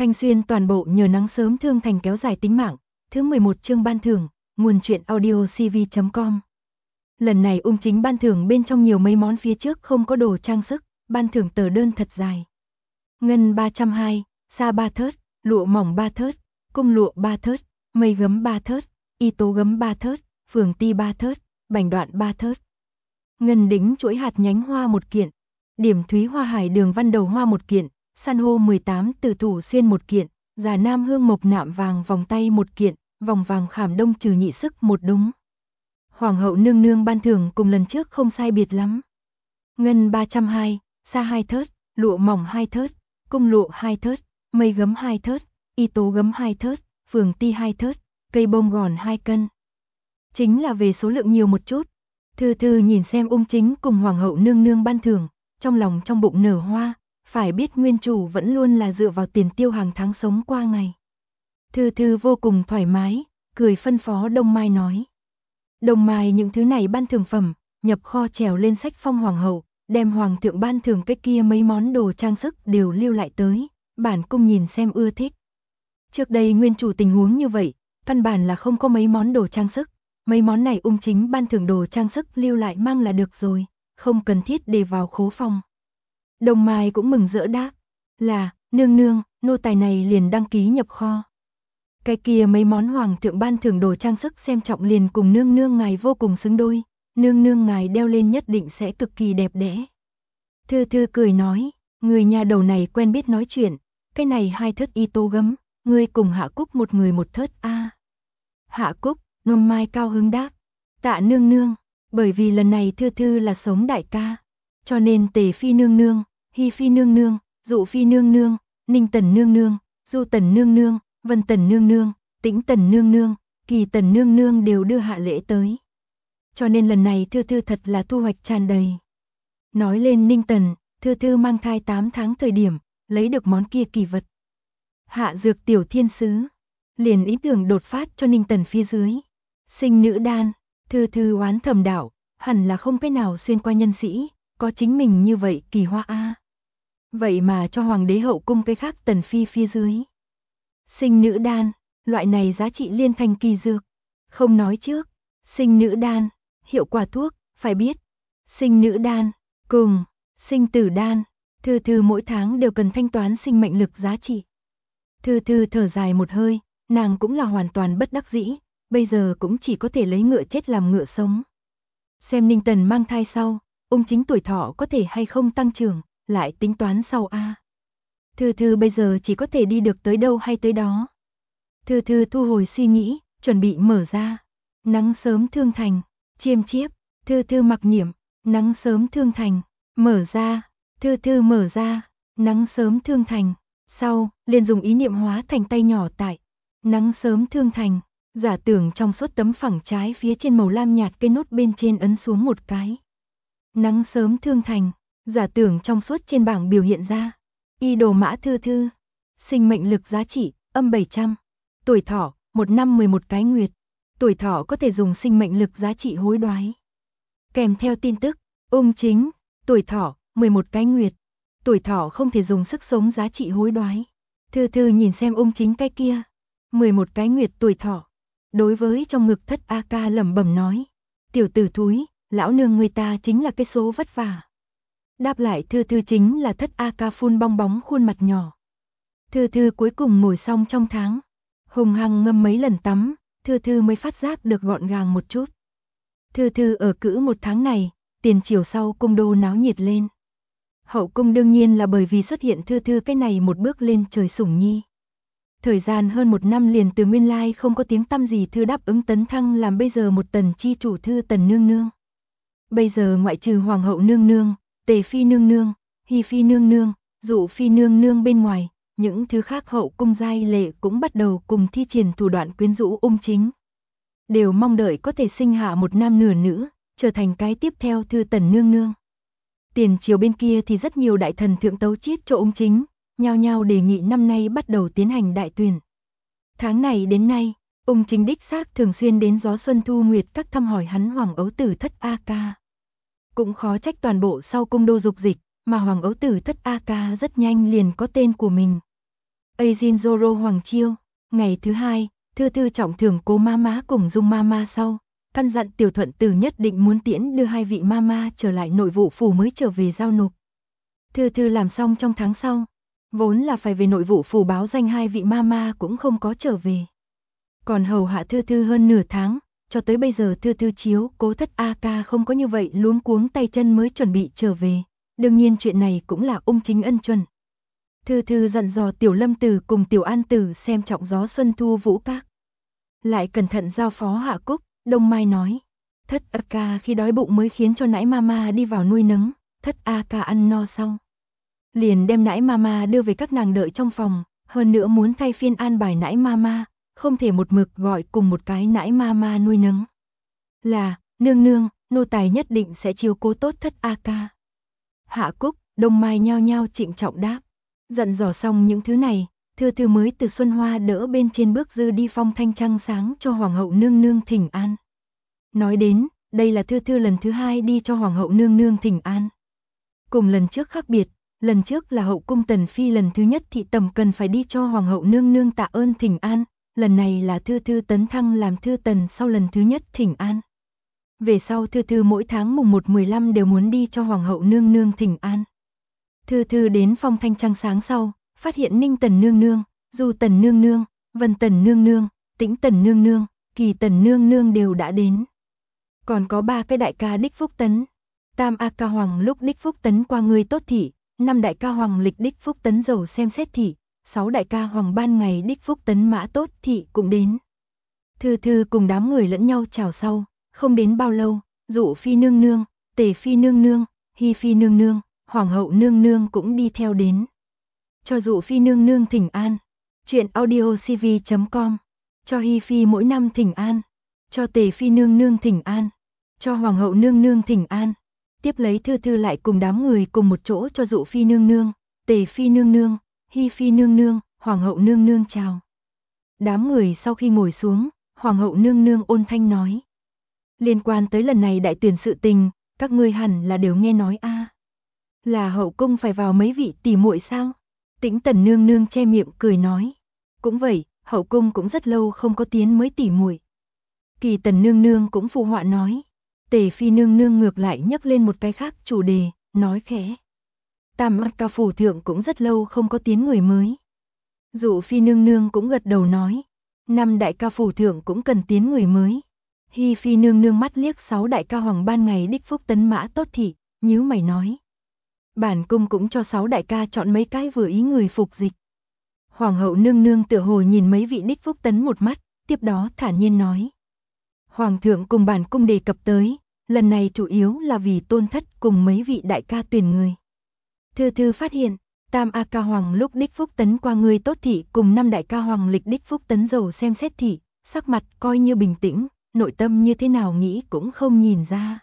Thanh Xuyên toàn bộ nhờ nắng sớm thương thành kéo dài tính mạng. Thứ 11 chương ban thưởng, nguồn truyện audio cv.com. Lần này Ung Chính ban thưởng bên trong nhiều mấy món phía trước không có đồ trang sức, ban thưởng tờ đơn thật dài. Ngân 320, sa 3 thớt, lụa mỏng 3 thớt, cung lụa 3 thớt, mây gấm 3 thớt, y tố gấm 3 thớt, phường ti 3 thớt, bành đoạn 3 thớt. Ngân đính chuỗi hạt nhánh hoa 1 kiện, điểm thúy hoa hải đường văn đầu hoa 1 kiện, san hô 18 từ thủ xuyên 1 kiện, già nam hương mộc nạm vàng vòng tay 1 kiện, vòng vàng khảm đông trừ nhị sức 1 đúng. Hoàng hậu nương nương ban thưởng cùng lần trước không sai biệt lắm. Ngân 320, sa 2 thớt, lụa mỏng 2 thớt, cung lụa 2 thớt, mây gấm 2 thớt, y tố gấm 2 thớt, phường ti 2 thớt, cây bông gòn 2 cân. Chính là về số lượng nhiều một chút. Thư thư nhìn xem Ung Chính cùng hoàng hậu nương nương ban thưởng, trong lòng trong bụng nở hoa, phải biết nguyên chủ vẫn luôn là dựa vào tiền tiêu hàng tháng sống qua ngày. Thư thư vô cùng thoải mái, cười phân phó Đông Mai nói. Đông Mai những thứ này ban thưởng phẩm, nhập kho trèo lên sách phong hoàng hậu, đem hoàng thượng ban thưởng cái kia mấy món đồ trang sức đều lưu lại tới, bản cung nhìn xem ưa thích. Trước đây nguyên chủ tình huống như vậy, căn bản là không có mấy món đồ trang sức, mấy món này Ung Chính ban thưởng đồ trang sức lưu lại mang là được rồi, không cần thiết để vào khố phòng. Đông Mai cũng mừng rỡ đáp, là, nương nương, nô tài này liền đăng ký nhập kho. Cái kia mấy món hoàng thượng ban thưởng đồ trang sức xem trọng liền cùng nương nương ngài vô cùng xứng đôi, nương nương ngài đeo lên nhất định sẽ cực kỳ đẹp đẽ. Thư thư cười nói, người nhà đầu này quen biết nói chuyện, cái này 2 thớt y tố gấm, ngươi cùng Hạ Cúc một người 1 thớt a. Hạ Cúc, Đông Mai cao hứng đáp, tạ nương nương, bởi vì lần này thư thư là sống đại ca, cho nên Tề phi nương nương, Hi phi nương nương, Dụ phi nương nương, Ninh tần nương nương, Du tần nương nương, Vân tần nương nương, Tĩnh tần nương nương, Kỳ tần nương nương đều đưa hạ lễ tới. Cho nên lần này thư thư thật là thu hoạch tràn đầy. Nói lên Ninh tần, thư thư mang thai 8 tháng thời điểm, lấy được món kia kỳ vật. Hạ dược tiểu thiên sứ, liền ý tưởng đột phát cho Ninh tần phía dưới. Sinh nữ đan, thư thư oán thầm đạo, hẳn là không cái nào xuyên qua nhân sĩ, có chính mình như vậy kỳ hoa a. Vậy mà cho hoàng đế hậu cung cái khác tần phi phía dưới. Sinh nữ đan, loại này giá trị liên thành kỳ dược. Không nói trước, sinh nữ đan, hiệu quả thuốc, phải biết. Sinh nữ đan, cùng, sinh tử đan, thư thư mỗi tháng đều cần thanh toán sinh mệnh lực giá trị. Thư thư thở dài một hơi, nàng cũng là hoàn toàn bất đắc dĩ, bây giờ cũng chỉ có thể lấy ngựa chết làm ngựa sống. Xem Ninh tần mang thai sau, Ung Chính tuổi thọ có thể hay không tăng trưởng, lại tính toán sau a. Thư thư bây giờ chỉ có thể đi được tới đâu hay tới đó. Thư thư thu hồi suy nghĩ, chuẩn bị mở ra. Nắng sớm thương thành, chiêm chiếp, thư thư mặc niệm, nắng sớm thương thành, mở ra, thư thư mở ra, nắng sớm thương thành. Sau, liền dùng ý niệm hóa thành tay nhỏ tại nắng sớm thương thành, giả tưởng trong suốt tấm phẳng trái phía trên màu lam nhạt cây nốt bên trên ấn xuống một cái. Nắng sớm thương thành, giả tưởng trong suốt trên bảng biểu hiện ra. Y đồ mã thư thư, sinh mệnh lực giá trị, âm 700, tuổi thọ, 1 năm 11 cái nguyệt, tuổi thọ có thể dùng sinh mệnh lực giá trị hối đoái. Kèm theo tin tức, Ung Chính, tuổi thọ, 11 cái nguyệt, tuổi thọ không thể dùng sức sống giá trị hối đoái. Thư thư nhìn xem Ung Chính cái kia, 11 cái nguyệt tuổi thọ. Đối với trong ngực thất A ca lẩm bẩm nói, tiểu tử thúi, lão nương người ta chính là cái số vất vả. Đáp lại thư thư chính là thất A ca phun bong bóng khuôn mặt nhỏ. Thư thư cuối cùng ngồi xong trong tháng, hùng hăng ngâm mấy lần tắm, thư thư mới phát giác được gọn gàng một chút. Thư thư ở cữ 1 tháng này, tiền triều sau cung đô náo nhiệt lên. Hậu cung đương nhiên là bởi vì xuất hiện thư thư cái này một bước lên trời sủng nhi. Thời gian hơn 1 năm liền từ nguyên lai không có tiếng tăm gì thư đáp ứng tấn thăng làm bây giờ một tần chi chủ thư tần nương nương. Bây giờ ngoại trừ hoàng hậu nương nương, Tề phi nương nương, Hi phi nương nương, Dụ phi nương nương bên ngoài, những thứ khác hậu cung giai lệ cũng bắt đầu cùng thi triển thủ đoạn quyến rũ Ung Chính. Đều mong đợi có thể sinh hạ một nam nửa nữ, trở thành cái tiếp theo thư tần nương nương. Tiền triều bên kia thì rất nhiều đại thần thượng tấu chiết cho Ung Chính, nhao nhao đề nghị năm nay bắt đầu tiến hành đại tuyển. Tháng này đến nay, Ung Chính đích xác thường xuyên đến gió xuân thu nguyệt các thăm hỏi hắn hoàng ấu tử thất A ca. Cũng khó trách toàn bộ sau cung đô dục dịch, mà hoàng ấu tử thất A ca rất nhanh liền có tên của mình. Ajin Zoro Hoàng Chiêu. Ngày thứ hai, Thư Thư trọng thưởng Cố Mama cùng Dung Mama sau, căn dặn Tiểu Thuận Tử nhất định muốn tiễn đưa hai vị mama trở lại nội vụ phủ mới trở về giao nộp. Thư Thư làm xong trong tháng sau, vốn là phải về nội vụ phủ báo danh hai vị mama cũng không có trở về. Còn hầu hạ Thư Thư hơn nửa tháng, cho tới bây giờ Thư Thư chiếu Cố thất A ca không có như vậy luống cuống tay chân mới chuẩn bị trở về. Đương nhiên chuyện này cũng là ung chính ân chuẩn. Thư Thư dặn dò Tiểu Lâm Tử cùng Tiểu An Tử xem trọng gió xuân thu vũ các. Lại cẩn thận giao phó Hạ Cúc. Đông Mai nói, thất A ca khi đói bụng mới khiến cho nãi mama đi vào nuôi nấng, thất A ca ăn no sau. Liền đem nãi mama đưa về các nàng đợi trong phòng, hơn nữa muốn thay phiên an bài nãi mama, không thể một mực gọi cùng một cái nãi mama nuôi nấng. Là, nương nương, nô tài nhất định sẽ chiếu cố tốt thất A ca. Hạ Cúc, Đông Mai nhao nhao trịnh trọng đáp. Dặn dò xong những thứ này, Thư Thư mới từ Xuân Hoa đỡ bên trên bước dư đi phong thanh trăng sáng cho Hoàng hậu nương nương thỉnh an. Nói đến, đây là Thư Thư lần thứ hai đi cho Hoàng hậu nương nương thỉnh an. Cùng lần trước khác biệt, lần trước là hậu cung Tần Phi, lần thứ nhất thị tầm cần phải đi cho Hoàng hậu nương nương tạ ơn thỉnh an, lần này là Thư Thư tấn thăng làm Thư Tần sau lần thứ nhất thỉnh an. Về sau Thư Thư mỗi tháng mùng 1-15 đều muốn đi cho Hoàng hậu nương nương thỉnh an. Thư Thư đến phong thanh trăng sáng sau, phát hiện Ninh Tần nương nương, Du Tần nương nương, Vân Tần nương nương, Tĩnh Tần nương nương, Kỳ Tần nương nương đều đã đến. Còn có 3 cái đại ca đích phúc tấn. Tam A ca hoàng lúc đích phúc tấn qua người tốt thị, 5 đại ca hoàng lịch đích phúc tấn dầu xem xét thị, 6 đại ca hoàng ban ngày đích phúc tấn mã tốt thị cũng đến. Thư Thư cùng đám người lẫn nhau chào sau, không đến bao lâu, Dụ Phi nương nương, Tề Phi nương nương, Hi Phi nương nương, Hoàng hậu nương nương cũng đi theo đến. Cho Dụ Phi nương nương thỉnh an. Chuyện audiocv.com. Cho Hi Phi mỗi năm thỉnh an. Cho Tề Phi nương nương thỉnh an. Cho Hoàng hậu nương nương thỉnh an. Tiếp lấy Thư Thư lại cùng đám người cùng một chỗ cho Dụ Phi nương nương, Tề Phi nương nương, Hi Phi nương nương, Hoàng hậu nương nương chào. Đám người sau khi ngồi xuống, Hoàng hậu nương nương ôn thanh nói. Liên quan tới lần này đại tuyển sự tình, các ngươi hẳn là đều nghe nói a. Là hậu cung phải vào mấy vị tỷ muội sao? Tĩnh Tần nương nương che miệng cười nói. Cũng vậy, hậu cung cũng rất lâu không có tiến mới tỷ muội. Kỳ Tần nương nương cũng phụ họa nói. Tề Phi nương nương ngược lại nhắc lên một cái khác chủ đề, nói khẽ. Tam ca phủ thượng cũng rất lâu không có tiến người mới. Dụ Phi nương nương cũng gật đầu nói. 5 đại ca phủ thượng cũng cần tiến người mới. Hi Phi nương nương mắt liếc 6 đại ca hoàng ban ngày đích phúc tấn mã tốt thị, nhíu mày nói. Bản cung cũng cho 6 đại ca chọn mấy cái vừa ý người phục dịch. Hoàng hậu nương nương tựa hồ nhìn mấy vị đích phúc tấn một mắt, tiếp đó thản nhiên nói. Hoàng thượng cùng bản cung đề cập tới, lần này chủ yếu là vì tôn thất cùng mấy vị đại ca tuyển người. Thư Thư phát hiện, Tam A ca hoàng lúc đích phúc tấn qua người tốt thị cùng 5 đại ca hoàng lịch đích phúc tấn dầu xem xét thị, sắc mặt coi như bình tĩnh, nội tâm như thế nào nghĩ cũng không nhìn ra.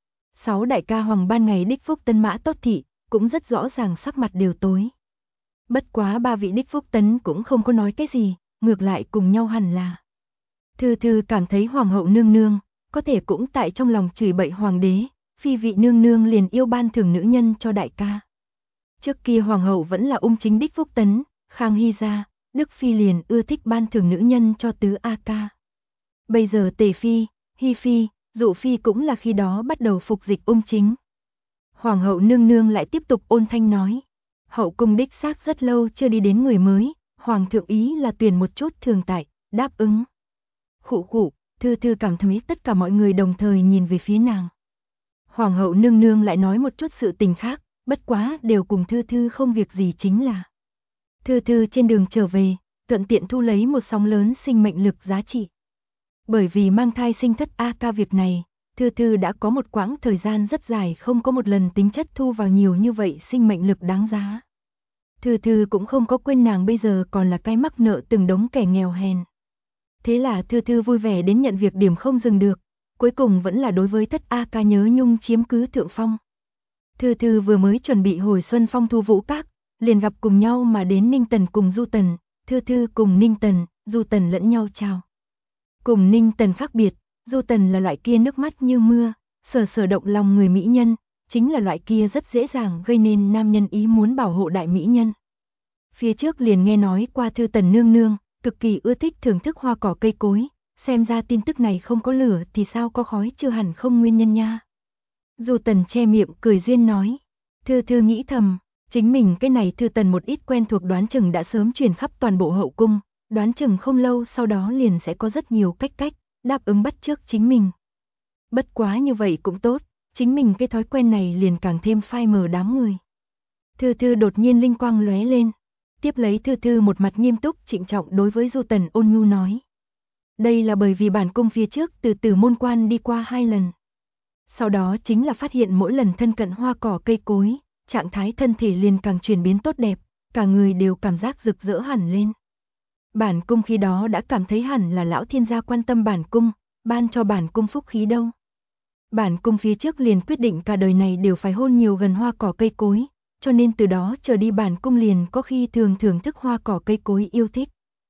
6 đại ca hoàng ban ngày đích phúc tấn mã tốt thị, cũng rất rõ ràng sắc mặt đều tối. Bất quá 3 vị đích phúc tấn cũng không có nói cái gì, ngược lại cùng nhau hẳn là. Thư Thư cảm thấy Hoàng hậu nương nương, có thể cũng tại trong lòng chửi bậy hoàng đế, Phi vị nương nương liền yêu ban thưởng nữ nhân cho đại ca. Trước kia Hoàng hậu vẫn là ung chính đích phúc tấn, Khang Hy gia, Đức Phi liền ưa thích ban thưởng nữ nhân cho tứ A ca. Bây giờ Tề Phi, Hi Phi, Dụ Phi cũng là khi đó bắt đầu phục dịch ung chính. Hoàng hậu nương nương lại tiếp tục ôn thanh nói. Hậu cung đích xác rất lâu chưa đi đến người mới, Hoàng thượng ý là tuyển một chút thường tại, đáp ứng. Khụ khụ, Thư Thư cảm thấy tất cả mọi người đồng thời nhìn về phía nàng. Hoàng hậu nương nương lại nói một chút sự tình khác, bất quá đều cùng Thư Thư không việc gì chính là. Thư Thư trên đường trở về, thuận tiện thu lấy một sóng lớn sinh mệnh lực giá trị. Bởi vì mang thai sinh thất A ca việc này, Thư Thư đã có một quãng thời gian rất dài không có một lần tính chất thu vào nhiều như vậy sinh mệnh lực đáng giá. Thư Thư cũng không có quên nàng bây giờ còn là cái mắc nợ từng đống kẻ nghèo hèn. Thế là Thư Thư vui vẻ đến nhận việc điểm không dừng được, cuối cùng vẫn là đối với thất A ca nhớ nhung chiếm cứ thượng phong. Thư Thư vừa mới chuẩn bị hồi xuân phong thu vũ các, liền gặp cùng nhau mà đến Ninh Tần cùng Du Tần, Thư Thư cùng Ninh Tần, Du Tần lẫn nhau chào. Cùng Ninh Tần khác biệt, Du Tần là loại kia nước mắt như mưa, sờ sờ động lòng người mỹ nhân, chính là loại kia rất dễ dàng gây nên nam nhân ý muốn bảo hộ đại mỹ nhân. Phía trước liền nghe nói qua Thư Tần nương nương, cực kỳ ưa thích thưởng thức hoa cỏ cây cối, xem ra tin tức này không có lửa thì sao có khói chưa hẳn không nguyên nhân nha. Du Tần che miệng cười duyên nói. Thư Thư nghĩ thầm, chính mình cái này Thư Tần một ít quen thuộc đoán chừng đã sớm truyền khắp toàn bộ hậu cung, đoán chừng không lâu sau đó liền sẽ có rất nhiều cách đáp ứng bắt chước chính mình. Bất quá như vậy cũng tốt, chính mình cái thói quen này liền càng thêm phai mờ đám người. Thư Thư đột nhiên linh quang lóe lên, tiếp lấy Thư Thư một mặt nghiêm túc trịnh trọng đối với Du Tần ôn nhu nói. Đây là bởi vì bản cung phía trước từ Tử Môn Quan đi qua 2 lần. Sau đó chính là phát hiện mỗi lần thân cận hoa cỏ cây cối, trạng thái thân thể liền càng chuyển biến tốt đẹp, cả người đều cảm giác rực rỡ hẳn lên. Bản cung khi đó đã cảm thấy hẳn là lão thiên gia quan tâm bản cung, ban cho bản cung phúc khí đâu. Bản cung phía trước liền quyết định cả đời này đều phải hôn nhiều gần hoa cỏ cây cối, cho nên từ đó trở đi bản cung liền có khi thường thưởng thức hoa cỏ cây cối yêu thích.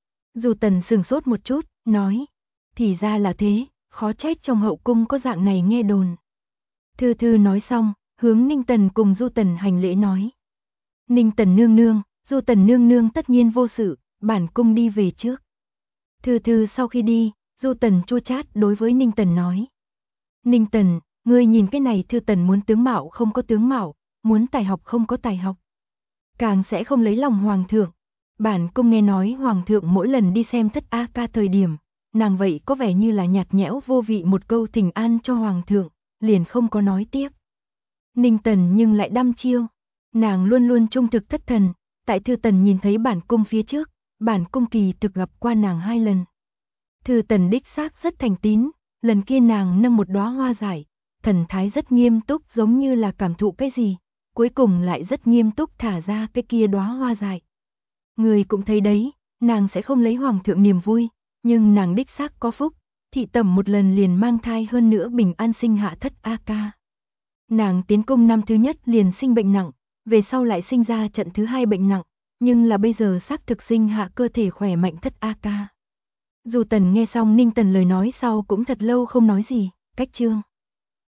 Du Tần sừng sốt một chút, nói, thì ra là thế, khó trách trong hậu cung có dạng này nghe đồn. Thư Thư nói xong, hướng Ninh Tần cùng Du Tần hành lễ nói. Ninh Tần nương nương, Du Tần nương nương tất nhiên vô sự, bản cung đi về trước. Thư Thư sau khi đi, Du Tần chua chát đối với Ninh Tần nói. Ninh Tần, ngươi nhìn cái này Thư Tần muốn tướng mạo không có tướng mạo, muốn tài học không có tài học. Càng sẽ không lấy lòng hoàng thượng. Bản cung nghe nói hoàng thượng mỗi lần đi xem Thất A Ca thời điểm, nàng vậy có vẻ như là nhạt nhẽo vô vị một câu thỉnh an cho hoàng thượng, liền không có nói tiếp. Ninh Tần nhưng lại đăm chiêu, nàng luôn luôn trung thực thất thần, tại Thư Tần nhìn thấy bản cung phía trước, bản cung kỳ thực gặp qua nàng 2 lần. Thư Tần đích xác rất thành tín, lần kia nàng nâng một đóa hoa dại, thần thái rất nghiêm túc giống như là cảm thụ cái gì, cuối cùng lại rất nghiêm túc thả ra cái kia đóa hoa dại. Người cũng thấy đấy, nàng sẽ không lấy hoàng thượng niềm vui, nhưng nàng đích xác có phúc, thị tẩm một lần liền mang thai hơn nữa bình an sinh hạ Thất A Ca. Nàng tiến cung năm thứ nhất liền sinh bệnh nặng, về sau lại sinh ra trận thứ 2 bệnh nặng, nhưng là bây giờ xác thực sinh hạ cơ thể khỏe mạnh Thất A Ca. Du Tần nghe xong Ninh Tần lời nói sau cũng thật lâu không nói gì, cách chương.